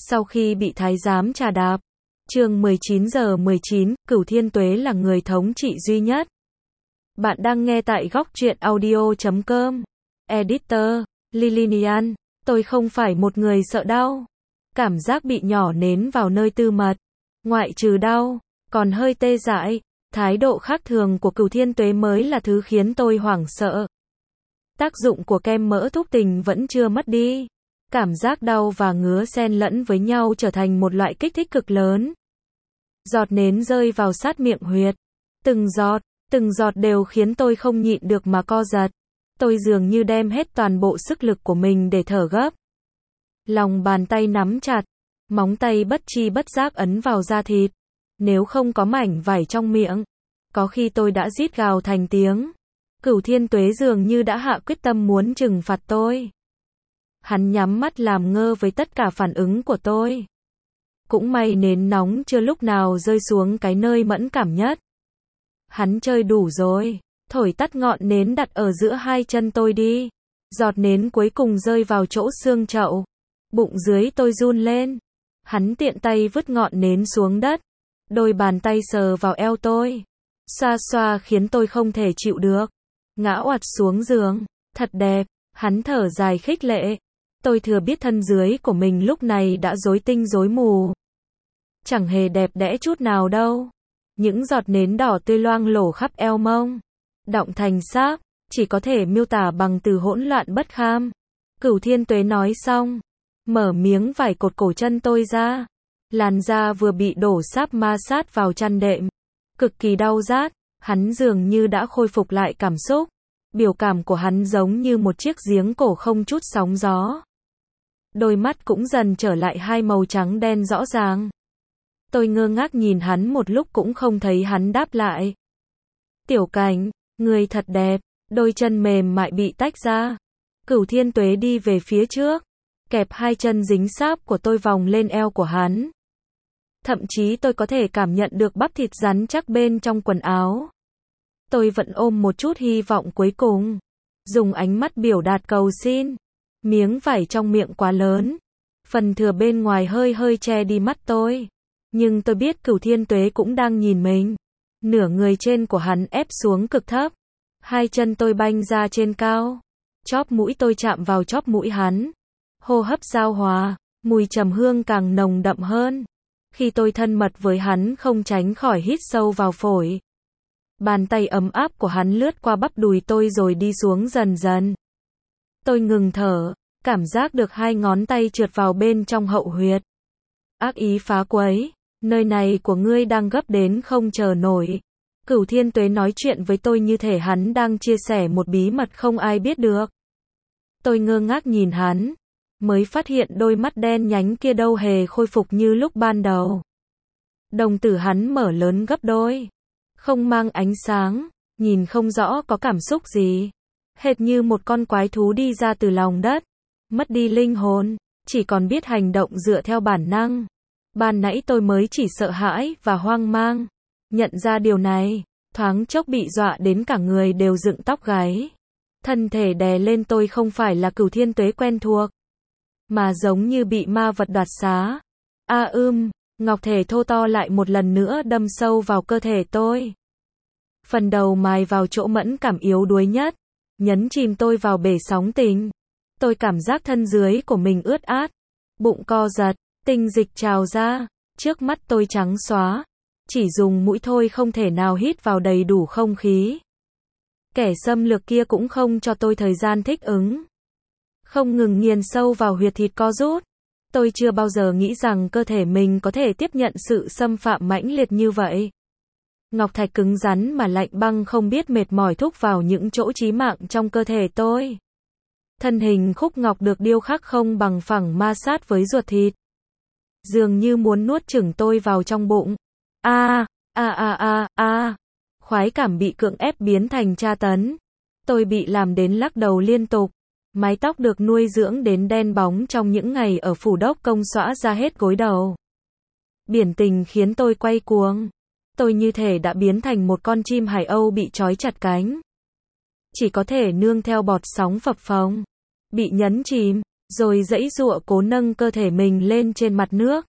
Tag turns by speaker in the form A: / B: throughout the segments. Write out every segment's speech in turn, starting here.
A: Sau khi bị thái giám trà đạp. Chương 19:19, Cửu Thiên Tuế là người thống trị duy nhất. Bạn đang nghe tại góc truyện audio.com. Editor, Lilinian. Tôi không phải một người sợ đau. Cảm giác bị nhỏ nến vào nơi tư mật. Ngoại trừ đau, còn hơi tê dại. Thái độ khác thường của Cửu Thiên Tuế mới là thứ khiến tôi hoảng sợ. Tác dụng của kem mỡ thúc tình vẫn chưa mất đi. Cảm giác đau và ngứa xen lẫn với nhau trở thành một loại kích thích cực lớn. Giọt nến rơi vào sát miệng huyệt. Từng giọt đều khiến tôi không nhịn được mà co giật. Tôi dường như đem hết toàn bộ sức lực của mình để thở gấp. Lòng bàn tay nắm chặt, móng tay bất chi bất giác ấn vào da thịt. Nếu không có mảnh vải trong miệng, có khi tôi đã rít gào thành tiếng. Cửu Thiên Tuế dường như đã hạ quyết tâm muốn trừng phạt tôi. Hắn nhắm mắt làm ngơ với tất cả phản ứng của tôi. Cũng may nến nóng chưa lúc nào rơi xuống cái nơi mẫn cảm nhất. Hắn chơi đủ rồi, thổi tắt ngọn nến đặt ở giữa hai chân tôi đi. Giọt nến cuối cùng rơi vào chỗ xương chậu. Bụng dưới tôi run lên. Hắn tiện tay vứt ngọn nến xuống đất. Đôi bàn tay sờ vào eo tôi. Xoa xoa khiến tôi không thể chịu được. Ngã oặt xuống giường. Thật đẹp. Hắn thở dài khích lệ. Tôi thừa biết thân dưới của mình lúc này đã rối tinh rối mù. Chẳng hề đẹp đẽ chút nào đâu. Những giọt nến đỏ tươi loang lổ khắp eo mông. Đọng thành xác, chỉ có thể miêu tả bằng từ hỗn loạn bất kham. Cửu Thiên Tuế nói xong, mở miếng vải cột cổ chân tôi ra. Làn da vừa bị đổ sáp ma sát vào chăn đệm. Cực kỳ đau rát, hắn dường như đã khôi phục lại cảm xúc. Biểu cảm của hắn giống như một chiếc giếng cổ không chút sóng gió. Đôi mắt cũng dần trở lại hai màu trắng đen rõ ràng. Tôi ngơ ngác nhìn hắn một lúc cũng không thấy hắn đáp lại. Tiểu Cảnh, người thật đẹp. Đôi chân mềm mại bị tách ra. Cửu Thiên Tuế đi về phía trước, kẹp hai chân dính sáp của tôi vòng lên eo của hắn. Thậm chí tôi có thể cảm nhận được bắp thịt rắn chắc bên trong quần áo. Tôi vẫn ôm một chút hy vọng cuối cùng. Dùng ánh mắt biểu đạt cầu xin. Miếng vải trong miệng quá lớn. Phần thừa bên ngoài hơi che đi mắt tôi. Nhưng tôi biết Cửu Thiên Tuế cũng đang nhìn mình. Nửa người trên của hắn ép xuống cực thấp. Hai chân tôi banh ra trên cao. Chóp mũi tôi chạm vào chóp mũi hắn. Hô hấp giao hòa. Mùi trầm hương càng nồng đậm hơn. Khi tôi thân mật với hắn không tránh khỏi hít sâu vào phổi. Bàn tay ấm áp của hắn lướt qua bắp đùi tôi rồi đi xuống dần dần. Tôi ngừng thở, cảm giác được hai ngón tay trượt vào bên trong hậu huyệt. Ác ý phá quấy, nơi này của ngươi đang gấp đến không chờ nổi. Cửu Thiên Tuế nói chuyện với tôi như thể hắn đang chia sẻ một bí mật không ai biết được. Tôi ngơ ngác nhìn hắn, mới phát hiện đôi mắt đen nhánh kia đâu hề khôi phục như lúc ban đầu. Đồng tử hắn mở lớn gấp đôi. Không mang ánh sáng, nhìn không rõ có cảm xúc gì. Hệt như một con quái thú đi ra từ lòng đất. Mất đi linh hồn, chỉ còn biết hành động dựa theo bản năng. Ban nãy tôi mới chỉ sợ hãi và hoang mang. Nhận ra điều này, thoáng chốc bị dọa đến cả người đều dựng tóc gáy. Thân thể đè lên tôi không phải là Cửu Thiên Tuế quen thuộc, mà giống như bị ma vật đoạt xá. Ngọc thể thô to lại một lần nữa đâm sâu vào cơ thể tôi. Phần đầu mài vào chỗ mẫn cảm yếu đuối nhất, nhấn chìm tôi vào bể sóng tình. Tôi cảm giác thân dưới của mình ướt át, bụng co giật, tinh dịch trào ra, trước mắt tôi trắng xóa, chỉ dùng mũi thôi không thể nào hít vào đầy đủ không khí. Kẻ xâm lược kia cũng không cho tôi thời gian thích ứng, không ngừng nghiền sâu vào huyệt thịt co rút. Tôi chưa bao giờ nghĩ rằng cơ thể mình có thể tiếp nhận sự xâm phạm mãnh liệt như vậy. Ngọc thạch cứng rắn mà lạnh băng không biết mệt mỏi thúc vào những chỗ chí mạng trong cơ thể tôi. Thân hình khúc ngọc được điêu khắc không bằng phẳng ma sát với ruột thịt. Dường như muốn nuốt chửng tôi vào trong bụng. Khoái cảm bị cưỡng ép biến thành tra tấn. Tôi bị làm đến lắc đầu liên tục. Mái tóc được nuôi dưỡng đến đen bóng trong những ngày ở phủ đốc công xõa ra hết gối đầu. Biển tình khiến tôi quay cuồng. Tôi như thể đã biến thành một con chim hải âu bị trói chặt cánh. Chỉ có thể nương theo bọt sóng phập phồng. Bị nhấn chìm, rồi giãy giụa cố nâng cơ thể mình lên trên mặt nước.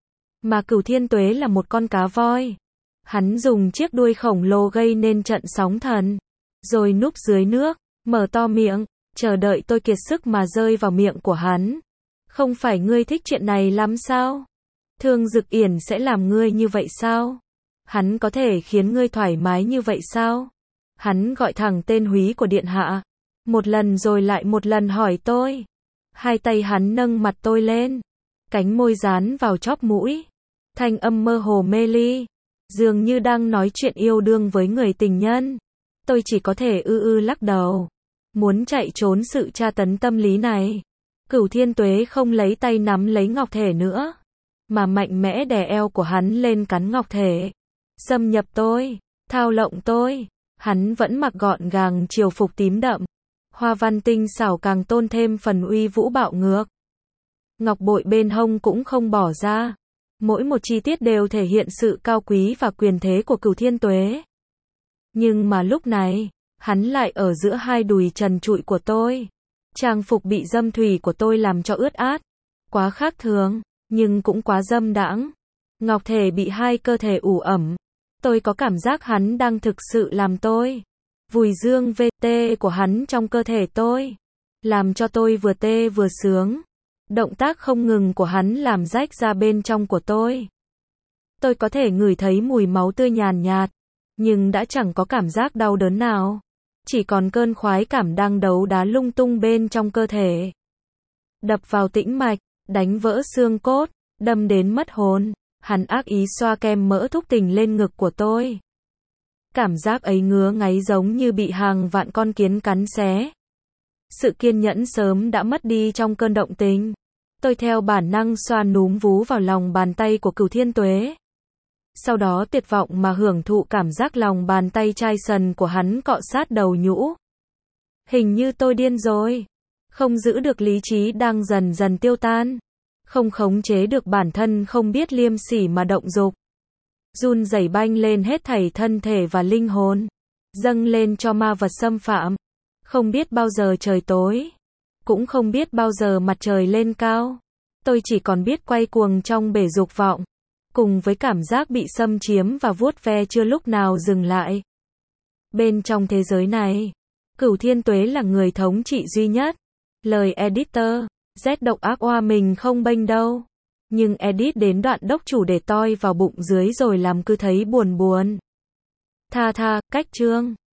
A: Mà Cửu Thiên Tuế là một con cá voi. Hắn dùng chiếc đuôi khổng lồ gây nên trận sóng thần, rồi núp dưới nước, mở to miệng, chờ đợi tôi kiệt sức mà rơi vào miệng của hắn. Không phải ngươi thích chuyện này lắm sao? Thương Dực Yển sẽ làm ngươi như vậy sao? Hắn có thể khiến ngươi thoải mái như vậy sao? Hắn gọi thẳng tên húy của điện hạ. Một lần rồi lại một lần hỏi tôi. Hai tay hắn nâng mặt tôi lên. Cánh môi dán vào chóp mũi. Thanh âm mơ hồ mê ly. Dường như đang nói chuyện yêu đương với người tình nhân. Tôi chỉ có thể lắc đầu. Muốn chạy trốn sự tra tấn tâm lý này. Cửu Thiên Tuế không lấy tay nắm lấy ngọc thể nữa, mà mạnh mẽ đè eo của hắn lên cắn ngọc thể. Xâm nhập tôi, thao lộng tôi. Hắn vẫn mặc gọn gàng triều phục tím đậm. Hoa văn tinh xảo càng tôn thêm phần uy vũ bạo ngược. Ngọc bội bên hông cũng không bỏ ra. Mỗi một chi tiết đều thể hiện sự cao quý và quyền thế của Cửu Thiên Tuế. Nhưng mà lúc này, hắn lại ở giữa hai đùi trần trụi của tôi. Trang phục bị dâm thủy của tôi làm cho ướt át. Quá khác thường, nhưng cũng quá dâm đãng. Ngọc thể bị hai cơ thể ủ ẩm. Tôi có cảm giác hắn đang thực sự làm tôi. Vùi dương VT của hắn trong cơ thể tôi. Làm cho tôi vừa tê vừa sướng. Động tác không ngừng của hắn làm rách ra bên trong của tôi. Tôi có thể ngửi thấy mùi máu tươi nhàn nhạt. Nhưng đã chẳng có cảm giác đau đớn nào. Chỉ còn cơn khoái cảm đang đấu đá lung tung bên trong cơ thể. Đập vào tĩnh mạch, đánh vỡ xương cốt, đâm đến mất hồn. Hắn ác ý xoa kem mỡ thúc tình lên ngực của tôi. Cảm giác ấy ngứa ngáy giống như bị hàng vạn con kiến cắn xé. Sự kiên nhẫn sớm đã mất đi trong cơn động tình. Tôi theo bản năng xoa núm vú vào lòng bàn tay của Cửu Thiên Tuế. Sau đó tuyệt vọng mà hưởng thụ cảm giác lòng bàn tay chai sần của hắn cọ sát đầu nhũ. Hình như tôi điên rồi. Không giữ được lý trí đang dần dần tiêu tan. Không khống chế được bản thân không biết liêm sỉ mà động dục. Run rẩy banh lên hết thảy thân thể và linh hồn. Dâng lên cho ma vật xâm phạm. Không biết bao giờ trời tối. Cũng không biết bao giờ mặt trời lên cao. Tôi chỉ còn biết quay cuồng trong bể dục vọng. Cùng với cảm giác bị xâm chiếm và vuốt ve chưa lúc nào dừng lại. Bên trong thế giới này, Cửu Thiên Tuế là người thống trị duy nhất. Lời editor, Z độc ác oa mình không bênh đâu. Nhưng edit đến đoạn đốc chủ để toi vào bụng dưới rồi làm cứ thấy buồn buồn. Tha, cách chương.